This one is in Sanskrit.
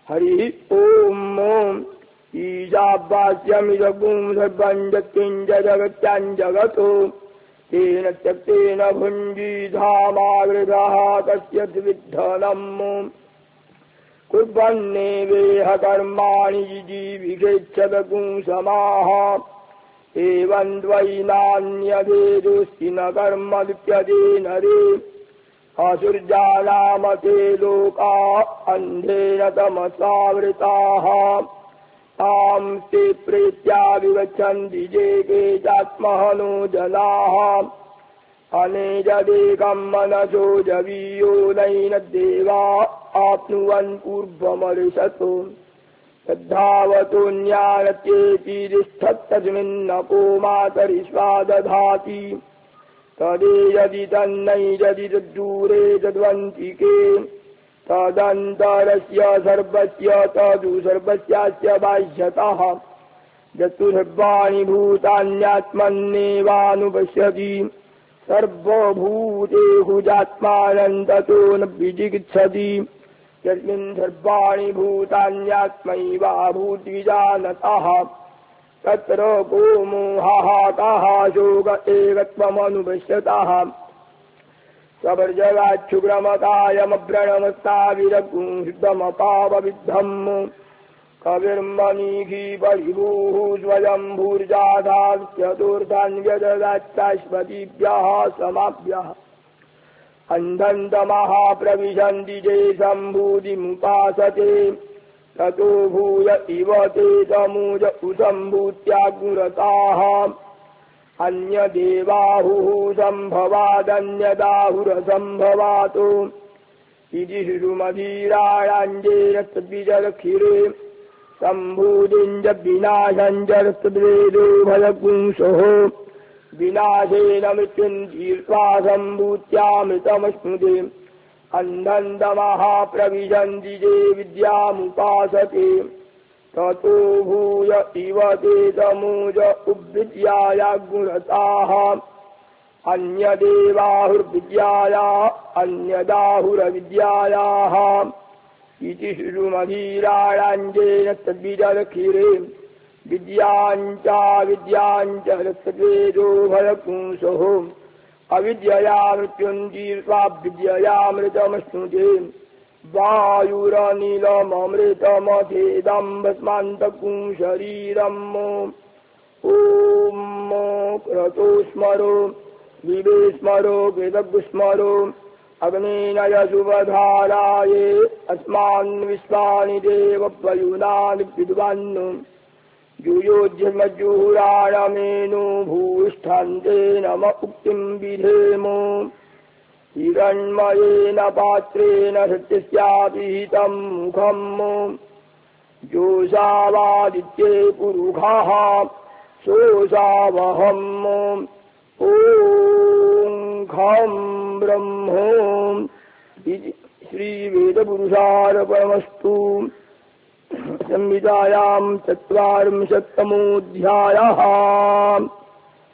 हरि ओम ईशावास्यमिदगुं सर्वं यत्किञ्च जगत्याञ्जगतो तेन त्यक्तेन भुञ्जीधामावृतः तस्य द्विद्धनम् कुर्वन्नेवेह कर्माणि जीविषेच्छदगुं समाः एवं द्वै नान्यभेदोऽस्ति न कर्म लिप्यते नरे असुर्जानामते लोका अन्धेन तमसावृताः तां ते प्रेत्या विगच्छन्ति ये केचात्महनो जनाः अनेजदेकं मनसो जवीयो नैन देवा आप्नुवन् पूर्वमर्षतो तद्धावतो ज्ञानत्येतिष्ठत्तस्मिन्नको मातरिष्वा दधाति तदेयदि तन्नैजदि तद्दूरे तद्वन्तिके तदन्तरस्य सर्वस्य तदु सर्वस्यास्य बाह्यतः यत्तु सर्वाणि भूतान्यात्मन्नेवानुपश्यति सर्वभूतेषु चात्मानं ततो न विजिगीषति यस्मिन् सर्वाणि भूतान्यात्मैवाभूद्विजानतः तत्र को मोहः कः शोक एकत्वमनुपश्यतः सवर्जगाच्छुग्रमकायमव्रणमस्ताविरगुंसिद्धमपावविद्धम् कविर्मणिः परिभूः स्वयंभूर्जाधास्यतोर्धान् व्यददाच्चाश्वतीभ्यः समाभ्यः अन्धन्तमः प्रविशन्ति ये सम्भूतिमुपासते ततो भूय इव ते तमूज उसम्भूत्याग्निरताः अन्यदेवाहुः सम्भवादन्यदाहुरसम्भवातो इति शिशुमधीराणाञ्जेन तद्विजलक्षिरे सम्भूतिञ्च विनाशञ्च तद्वेदो भयपुंसोः विनाशेन मृत्युञ्जीर्त्वा सम्भूत्यामृतमश्नुते अन्धन्तमः प्रविशन्ति ये विद्यामुपासते ततो भूय इव ते तमूज उद्विद्यायाग्निरताः अन्यदेवाहुर्विद्याया अन्यदाहुरविद्यायाः इति शिशुमधीराणाञ्जेन तद्विजलक्षिरे विद्याञ्च तद्वेदो भयपुंसोः अविद्यया मृत्युञ्जीर्त्वा विद्ययामृतमश्नुते वायुरनिलममृतमथेदं भस्मान्तकुं शरीरम् ॐ क्रतो स्मरो विवे स्मरो वेदग्स्मरो अग्नेनय शुभधाराये अस्मान् विश्वानि देवपयुनानि विद्वान् युयोज्यमज्जुहुराणमेनो भूष्ठन्ते नम उक्तिं विधेम हिरण्मयेन पात्रेण सत्यस्यापिहितं मुखम् जोषावादित्ये पुरुषः सोऽसावहम् ॐ खं ब्रह्मो श्रीवेदपुरुषार्पणमस्तु संहितायां ४४तमोऽध्यायः।